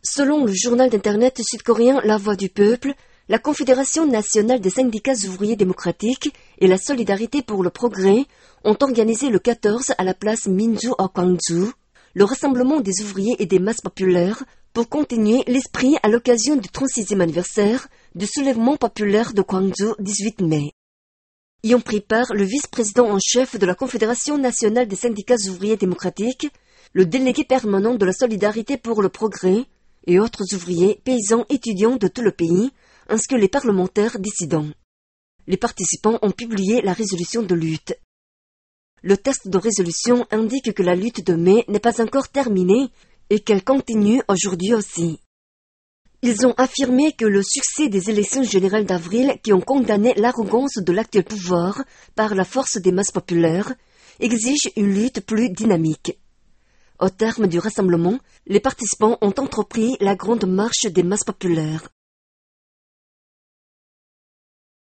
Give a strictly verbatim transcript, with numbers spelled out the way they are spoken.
Selon le journal d'internet sud-coréen La Voix du Peuple, la Confédération nationale des syndicats ouvriers démocratiques et la Solidarité pour le progrès ont organisé le quatorze à la place Minju à Gwangju le rassemblement des ouvriers et des masses populaires pour continuer l'esprit à l'occasion du trente-sixième anniversaire du soulèvement populaire de Gwangju dix-huit mai. Y ont pris part le vice-président en chef de la Confédération nationale des syndicats ouvriers démocratiques, le délégué permanent de la Solidarité pour le progrès et autres ouvriers, paysans, étudiants de tout le pays, ainsi que les parlementaires dissidents. Les participants ont publié la résolution de lutte. Le texte de résolution indique que la lutte de mai n'est pas encore terminée et qu'elle continue aujourd'hui aussi. Ils ont affirmé que le succès des élections générales d'avril qui ont condamné l'arrogance de l'actuel pouvoir par la force des masses populaires exige une lutte plus dynamique. Au terme du rassemblement, les participants ont entrepris la grande marche des masses populaires.